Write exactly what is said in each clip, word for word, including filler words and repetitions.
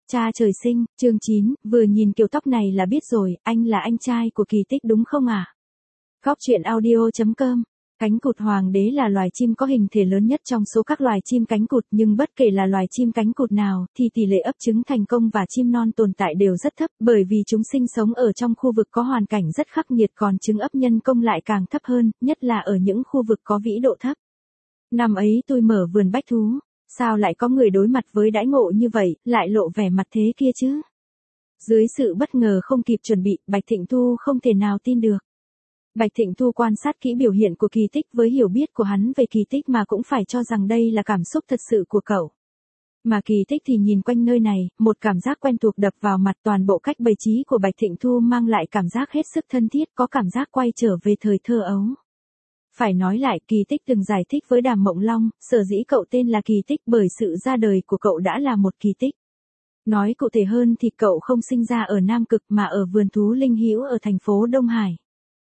Cha trời sinh, chương chín, vừa nhìn kiểu tóc này là biết rồi, anh là anh trai của Kỳ Tích đúng không à? Góc truyện audio chấm com. Cánh cụt hoàng đế là loài chim có hình thể lớn nhất trong số các loài chim cánh cụt, nhưng bất kể là loài chim cánh cụt nào, thì tỷ lệ ấp trứng thành công và chim non tồn tại đều rất thấp, bởi vì chúng sinh sống ở trong khu vực có hoàn cảnh rất khắc nghiệt, còn trứng ấp nhân công lại càng thấp hơn, nhất là ở những khu vực có vĩ độ thấp. Năm ấy tôi mở vườn bách thú, sao lại có người đối mặt với đãi ngộ như vậy, lại lộ vẻ mặt thế kia chứ? Dưới sự bất ngờ không kịp chuẩn bị, Bạch Thịnh Thu không thể nào tin được. Bạch Thịnh Thu quan sát kỹ biểu hiện của Kỳ Tích, với hiểu biết của hắn về Kỳ Tích mà cũng phải cho rằng đây là cảm xúc thật sự của cậu. Mà Kỳ Tích thì nhìn quanh nơi này, một cảm giác quen thuộc đập vào mặt, toàn bộ cách bày trí của Bạch Thịnh Thu mang lại cảm giác hết sức thân thiết, có cảm giác quay trở về thời thơ ấu. Phải nói lại, Kỳ Tích từng giải thích với Đàm Mộng Long, sở dĩ cậu tên là Kỳ Tích bởi sự ra đời của cậu đã là một kỳ tích. Nói cụ thể hơn thì cậu không sinh ra ở Nam Cực mà ở vườn thú Linh Hữu ở thành phố Đông Hải.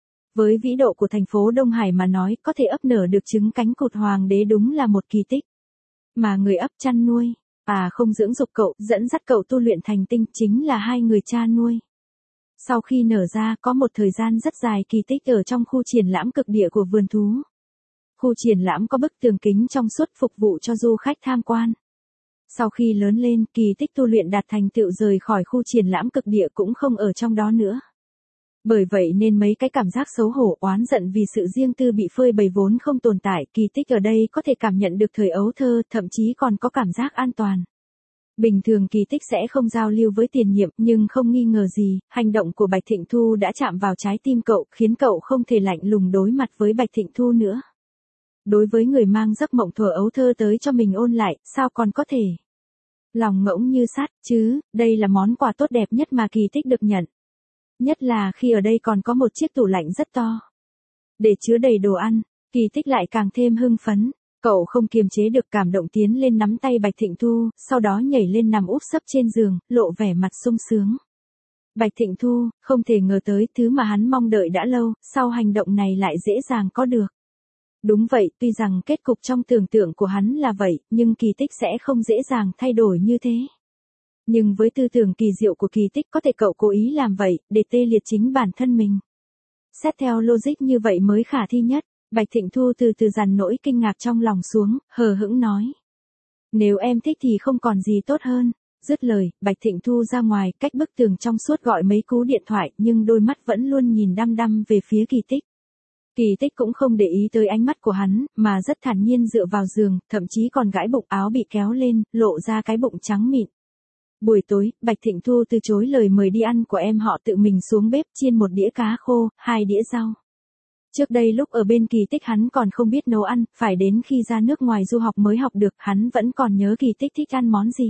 Với vĩ độ của thành phố Đông Hải mà nói, có thể ấp nở được trứng cánh cụt hoàng đế đúng là một kỳ tích. Mà người ấp chăn nuôi, à không dưỡng dục cậu, dẫn dắt cậu tu luyện thành tinh chính là hai người cha nuôi. Sau khi nở ra, có một thời gian rất dài Kỳ Tích ở trong khu triển lãm cực địa của vườn thú. Khu triển lãm có bức tường kính trong suốt phục vụ cho du khách tham quan. Sau khi lớn lên, Kỳ Tích tu luyện đạt thành tựu rời khỏi khu triển lãm cực địa cũng không ở trong đó nữa. Bởi vậy nên mấy cái cảm giác xấu hổ oán giận vì sự riêng tư bị phơi bày vốn không tồn tại, Kỳ Tích ở đây có thể cảm nhận được thời ấu thơ, thậm chí còn có cảm giác an toàn. Bình thường Kỳ Tích sẽ không giao lưu với tiền nhiệm, nhưng không nghi ngờ gì, hành động của Bạch Thịnh Thu đã chạm vào trái tim cậu, khiến cậu không thể lạnh lùng đối mặt với Bạch Thịnh Thu nữa. Đối với người mang giấc mộng thuở ấu thơ tới cho mình ôn lại, sao còn có thể lòng ngỗng như sắt chứ, đây là món quà tốt đẹp nhất mà Kỳ Tích được nhận. Nhất là khi ở đây còn có một chiếc tủ lạnh rất to, để chứa đầy đồ ăn, Kỳ Tích lại càng thêm hưng phấn. Cậu không kiềm chế được cảm động tiến lên nắm tay Bạch Thịnh Thu, sau đó nhảy lên nằm úp sấp trên giường, lộ vẻ mặt sung sướng. Bạch Thịnh Thu, không thể ngờ tới thứ mà hắn mong đợi đã lâu, sau hành động này lại dễ dàng có được. Đúng vậy, tuy rằng kết cục trong tưởng tượng của hắn là vậy, nhưng Kỳ Tích sẽ không dễ dàng thay đổi như thế. Nhưng với tư tưởng kỳ diệu của Kỳ Tích, có thể cậu cố ý làm vậy, để tê liệt chính bản thân mình. Xét theo logic như vậy mới khả thi nhất. Bạch Thịnh Thu từ từ dằn nỗi kinh ngạc trong lòng xuống, hờ hững nói. Nếu em thích thì không còn gì tốt hơn. Dứt lời, Bạch Thịnh Thu ra ngoài, cách bức tường trong suốt gọi mấy cú điện thoại, nhưng đôi mắt vẫn luôn nhìn đăm đăm về phía Kỳ Tích. Kỳ Tích cũng không để ý tới ánh mắt của hắn, mà rất thản nhiên dựa vào giường, thậm chí còn gãi bụng, áo bị kéo lên, lộ ra cái bụng trắng mịn. Buổi tối, Bạch Thịnh Thu từ chối lời mời đi ăn của em họ, tự mình xuống bếp chiên một đĩa cá khô, hai đĩa rau. Trước đây lúc ở bên Kỳ Tích hắn còn không biết nấu ăn, phải đến khi ra nước ngoài du học mới học được, hắn vẫn còn nhớ Kỳ Tích thích ăn món gì.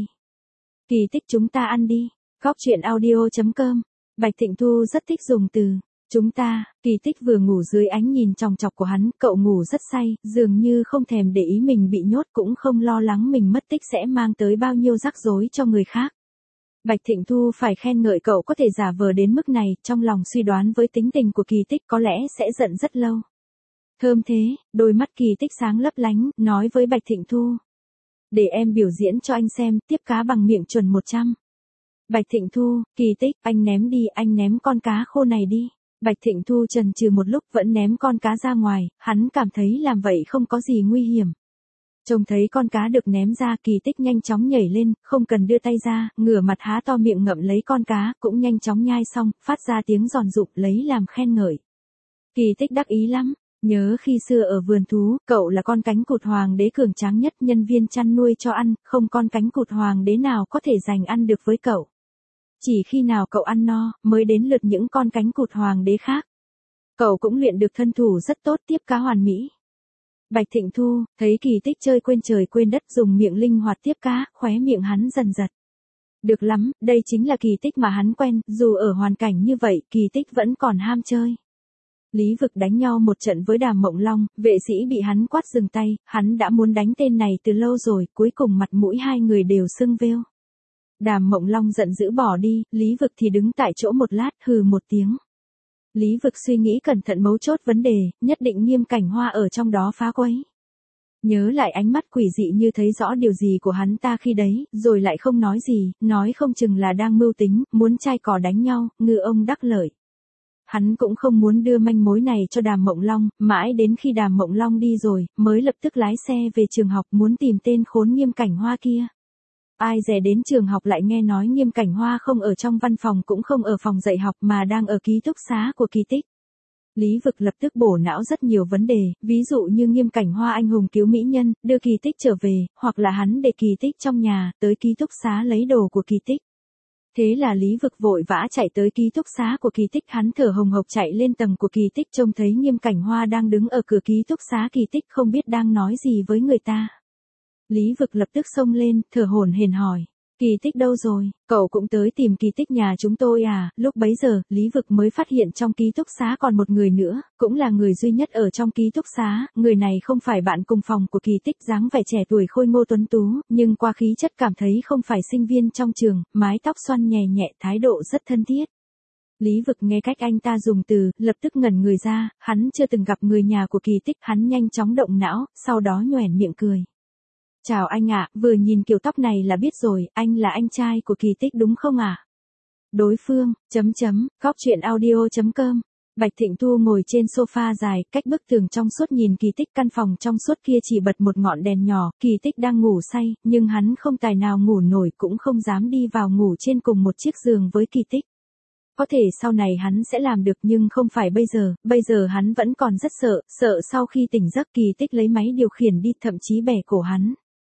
Kỳ Tích, chúng ta ăn đi. Góc truyện audio chấm com. Bạch Thịnh Thu rất thích dùng từ chúng ta. Kỳ Tích vừa ngủ dưới ánh nhìn chòng chọc của hắn, cậu ngủ rất say, dường như không thèm để ý mình bị nhốt, cũng không lo lắng mình mất tích sẽ mang tới bao nhiêu rắc rối cho người khác. Bạch Thịnh Thu phải khen ngợi cậu có thể giả vờ đến mức này, trong lòng suy đoán với tính tình của Kỳ Tích có lẽ sẽ giận rất lâu. Thơm thế, đôi mắt Kỳ Tích sáng lấp lánh, nói với Bạch Thịnh Thu. Để em biểu diễn cho anh xem, tiếp cá bằng miệng chuẩn một trăm. Bạch Thịnh Thu, Kỳ Tích, anh ném đi, anh ném con cá khô này đi. Bạch Thịnh Thu chần chừ một lúc vẫn ném con cá ra ngoài, hắn cảm thấy làm vậy không có gì nguy hiểm. Trông thấy con cá được ném ra, Kỳ Tích nhanh chóng nhảy lên, không cần đưa tay ra, ngửa mặt há to miệng ngậm lấy con cá, cũng nhanh chóng nhai xong, phát ra tiếng giòn rụm lấy làm khen ngợi. Kỳ Tích đắc ý lắm, nhớ khi xưa ở vườn thú, cậu là con cánh cụt hoàng đế cường tráng nhất, nhân viên chăn nuôi cho ăn, không con cánh cụt hoàng đế nào có thể giành ăn được với cậu. Chỉ khi nào cậu ăn no, mới đến lượt những con cánh cụt hoàng đế khác. Cậu cũng luyện được thân thủ rất tốt, tiếp cá hoàn mỹ. Bạch Thịnh Thu, thấy Kỳ Tích chơi quên trời quên đất, dùng miệng linh hoạt tiếp cá, khóe miệng hắn dần giật. Được lắm, đây chính là Kỳ Tích mà hắn quen, dù ở hoàn cảnh như vậy, Kỳ Tích vẫn còn ham chơi. Lý Vực đánh nhau một trận với Đàm Mộng Long, vệ sĩ bị hắn quát dừng tay, hắn đã muốn đánh tên này từ lâu rồi, cuối cùng mặt mũi hai người đều sưng vêu. Đàm Mộng Long giận dữ bỏ đi, Lý Vực thì đứng tại chỗ một lát, hừ một tiếng. Lý Vực suy nghĩ cẩn thận mấu chốt vấn đề, nhất định Nghiêm Cảnh Hoa ở trong đó phá quấy. Nhớ lại ánh mắt quỷ dị như thấy rõ điều gì của hắn ta khi đấy, rồi lại không nói gì, nói không chừng là đang mưu tính, muốn chai cò đánh nhau, ngư ông đắc lợi. Hắn cũng không muốn đưa manh mối này cho Đàm Mộng Long, mãi đến khi Đàm Mộng Long đi rồi, mới lập tức lái xe về trường học muốn tìm tên khốn Nghiêm Cảnh Hoa kia. Ai dè đến trường học lại nghe nói Nghiêm Cảnh Hoa không ở trong văn phòng cũng không ở phòng dạy học mà đang ở ký túc xá của Kỳ Tích. Lý Vực lập tức bổ não rất nhiều vấn đề, ví dụ như Nghiêm Cảnh Hoa anh hùng cứu mỹ nhân, đưa Kỳ Tích trở về, hoặc là hắn để Kỳ Tích trong nhà, tới ký túc xá lấy đồ của Kỳ Tích. Thế là Lý Vực vội vã chạy tới ký túc xá của Kỳ Tích, hắn thở hồng hộc chạy lên tầng của Kỳ Tích trông thấy Nghiêm Cảnh Hoa đang đứng ở cửa ký túc xá Kỳ Tích không biết đang nói gì với người ta. Lý Vực lập tức xông lên, thở hổn hển hỏi. Kỳ Tích đâu rồi, cậu cũng tới tìm Kỳ Tích nhà chúng tôi à? Lúc bấy giờ, Lý Vực mới phát hiện trong ký túc xá còn một người nữa, cũng là người duy nhất ở trong ký túc xá, người này không phải bạn cùng phòng của Kỳ Tích, dáng vẻ trẻ tuổi khôi ngô tuấn tú, nhưng qua khí chất cảm thấy không phải sinh viên trong trường, mái tóc xoăn nhẹ nhẹ, thái độ rất thân thiết. Lý Vực nghe cách anh ta dùng từ, lập tức ngẩn người ra, hắn chưa từng gặp người nhà của Kỳ Tích, hắn nhanh chóng động não, sau đó nhoẻn miệng cười. Chào anh ạ, vừa nhìn kiểu tóc này là biết rồi, anh là anh trai của Kỳ Tích đúng không ạ? À? Đối phương, chấm chấm, góc truyện audio chấm com. Bạch Thịnh Thu ngồi trên sofa dài, cách bức tường trong suốt nhìn Kỳ Tích, căn phòng trong suốt kia chỉ bật một ngọn đèn nhỏ, Kỳ Tích đang ngủ say, nhưng hắn không tài nào ngủ nổi cũng không dám đi vào ngủ trên cùng một chiếc giường với Kỳ Tích. Có thể sau này hắn sẽ làm được nhưng không phải bây giờ, bây giờ hắn vẫn còn rất sợ, sợ sau khi tỉnh giấc Kỳ Tích lấy máy điều khiển đi, thậm chí bẻ cổ hắn.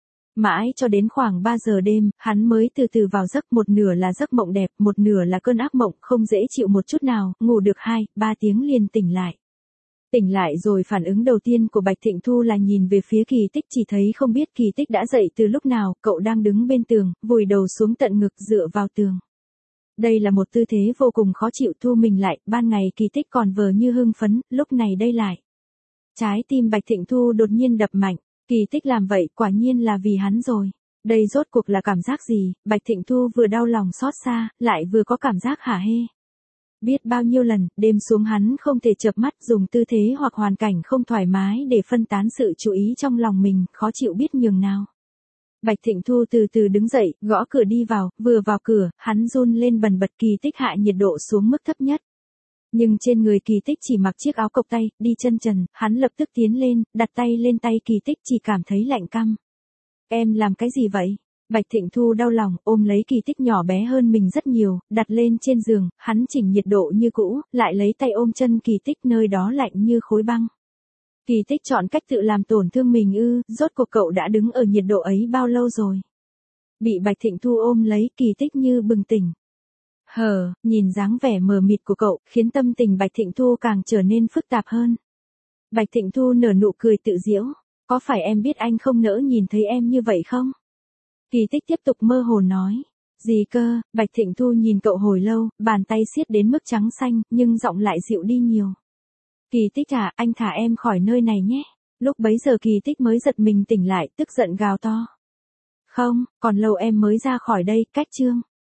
Mãi cho đến khoảng ba giờ đêm, hắn mới từ từ vào giấc, một nửa là giấc mộng đẹp, một nửa là cơn ác mộng, không dễ chịu một chút nào, ngủ được hai, ba tiếng liền tỉnh lại. Tỉnh lại rồi phản ứng đầu tiên của Bạch Thịnh Thu là nhìn về phía Kỳ Tích, chỉ thấy không biết Kỳ Tích đã dậy từ lúc nào, cậu đang đứng bên tường, vùi đầu xuống tận ngực dựa vào tường. Đây là một tư thế vô cùng khó chịu, thu mình lại, ban ngày Kỳ Tích còn vờ như hưng phấn, lúc này đây lại. Trái tim Bạch Thịnh Thu đột nhiên đập mạnh. Kỳ Tích làm vậy quả nhiên là vì hắn rồi. Đây rốt cuộc là cảm giác gì? Bạch Thịnh Thu vừa đau lòng xót xa, lại vừa có cảm giác hả hê. Biết bao nhiêu lần, đêm xuống hắn không thể chợp mắt, dùng tư thế hoặc hoàn cảnh không thoải mái để phân tán sự chú ý trong lòng mình, khó chịu biết nhường nào. Bạch Thịnh Thu từ từ đứng dậy, gõ cửa đi vào, vừa vào cửa, hắn run lên bần bật. Kỳ Tích hạ nhiệt độ xuống mức thấp nhất. Nhưng trên người Kỳ Tích chỉ mặc chiếc áo cộc tay, đi chân trần, hắn lập tức tiến lên, đặt tay lên tay Kỳ Tích, chỉ cảm thấy lạnh căm. Em làm cái gì vậy? Bạch Thịnh Thu đau lòng, ôm lấy Kỳ Tích nhỏ bé hơn mình rất nhiều, đặt lên trên giường, hắn chỉnh nhiệt độ như cũ, lại lấy tay ôm chân Kỳ Tích, nơi đó lạnh như khối băng. Kỳ Tích chọn cách tự làm tổn thương mình ư? Rốt cuộc cậu đã đứng ở nhiệt độ ấy bao lâu rồi? Bị Bạch Thịnh Thu ôm lấy, Kỳ Tích như bừng tỉnh. Hờ, nhìn dáng vẻ mờ mịt của cậu, khiến tâm tình Bạch Thịnh Thu càng trở nên phức tạp hơn. Bạch Thịnh Thu nở nụ cười tự giễu, có phải em biết anh không nỡ nhìn thấy em như vậy không? Kỳ Tích tiếp tục mơ hồ nói. Gì cơ? Bạch Thịnh Thu nhìn cậu hồi lâu, bàn tay siết đến mức trắng xanh, nhưng giọng lại dịu đi nhiều. Kỳ Tích à, anh thả em khỏi nơi này nhé. Lúc bấy giờ Kỳ Tích mới giật mình tỉnh lại, tức giận gào to. Không, còn lâu em mới ra khỏi đây, cách chương.